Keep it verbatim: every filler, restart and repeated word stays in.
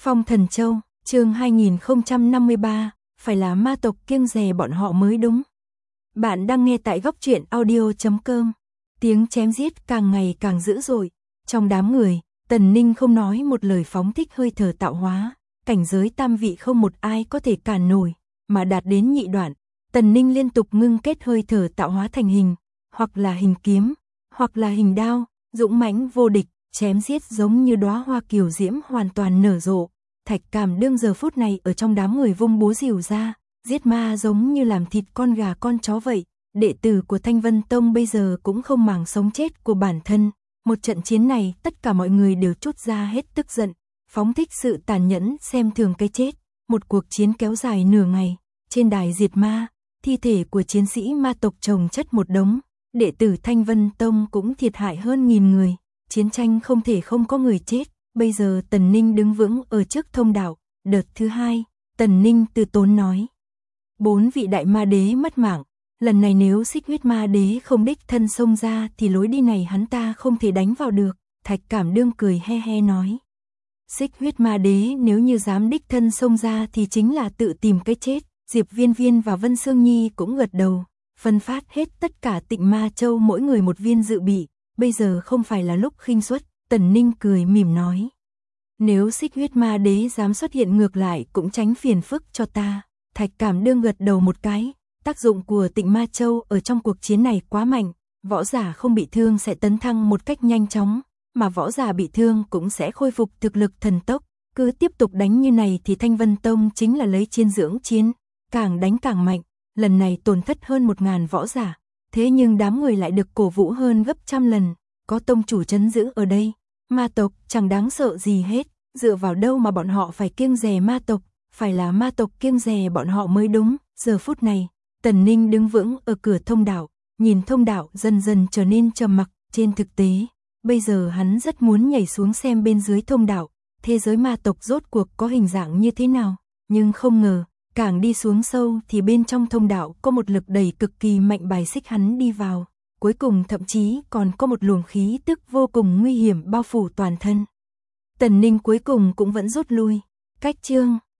Phong Thần Châu, chương hai nghìn không trăm năm mươi ba, phải là ma tộc kiêng dè bọn họ mới đúng. Bạn đang nghe tại góc truyện audio chấm com. Tiếng chém giết càng ngày càng dữ dội. Trong đám người, Tần Ninh không nói một lời phóng thích hơi thở tạo hóa, cảnh giới tam vị không một ai có thể cản nổi, mà đạt đến nhị đoạn. Tần Ninh liên tục ngưng kết hơi thở tạo hóa thành hình, hoặc là hình kiếm, hoặc là hình đao, dũng mãnh vô địch, chém giết giống như đóa hoa kiều diễm hoàn toàn nở rộ. Thạch Cảm Đương giờ phút này ở trong đám người vung búa rìu ra, giết ma giống như làm thịt con gà con chó vậy. Đệ tử của Thanh Vân Tông bây giờ cũng không màng sống chết của bản thân. Một trận chiến này tất cả mọi người đều trút ra hết tức giận, phóng thích sự tàn nhẫn xem thường cái chết. Một cuộc chiến kéo dài nửa ngày, trên đài diệt ma, thi thể của chiến sĩ ma tộc chồng chất một đống. Đệ tử Thanh Vân Tông cũng thiệt hại hơn nghìn người, chiến tranh không thể không có người chết. Bây giờ Tần Ninh đứng vững ở trước thông đạo. Đợt thứ hai, Tần Ninh từ tốn nói. Bốn vị đại ma đế mất mạng. Lần này nếu Xích Huyết Ma Đế không đích thân xông ra thì lối đi này hắn ta không thể đánh vào được. Thạch Cảm Đương cười he he nói. Xích Huyết Ma Đế nếu như dám đích thân xông ra thì chính là tự tìm cái chết. Diệp Viên Viên và Vân Sương Nhi cũng gật đầu, phân phát hết tất cả Tịnh Ma Châu mỗi người một viên dự bị. Bây giờ không phải là lúc khinh suất. Tần Ninh cười mỉm nói. Nếu Xích Huyết Ma Đế dám xuất hiện ngược lại cũng tránh phiền phức cho ta. Thạch Cảm Đương gật đầu một cái. Tác dụng của Tịnh Ma Châu ở trong cuộc chiến này quá mạnh. Võ giả không bị thương sẽ tấn thăng một cách nhanh chóng, mà võ giả bị thương cũng sẽ khôi phục thực lực thần tốc. Cứ tiếp tục đánh như này thì Thanh Vân Tông chính là lấy chiến dưỡng chiến, càng đánh càng mạnh. Lần này tổn thất hơn một ngàn võ giả, thế nhưng đám người lại được cổ vũ hơn gấp trăm lần. Có tông chủ trấn giữ ở đây, ma tộc chẳng đáng sợ gì hết. Dựa vào đâu mà bọn họ phải kiêng dè ma tộc, phải là ma tộc kiêng dè bọn họ mới đúng. Giờ phút này, Tần Ninh đứng vững ở cửa thông đạo, nhìn thông đạo dần dần trở nên trầm mặc. Trên thực tế, bây giờ hắn rất muốn nhảy xuống xem bên dưới thông đạo, thế giới ma tộc rốt cuộc có hình dạng như thế nào. Nhưng không ngờ, càng đi xuống sâu thì bên trong thông đạo có một lực đẩy cực kỳ mạnh bài xích hắn đi vào. Cuối cùng thậm chí còn có một luồng khí tức vô cùng nguy hiểm bao phủ toàn thân. Tần Ninh cuối cùng cũng vẫn rút lui. Cách chương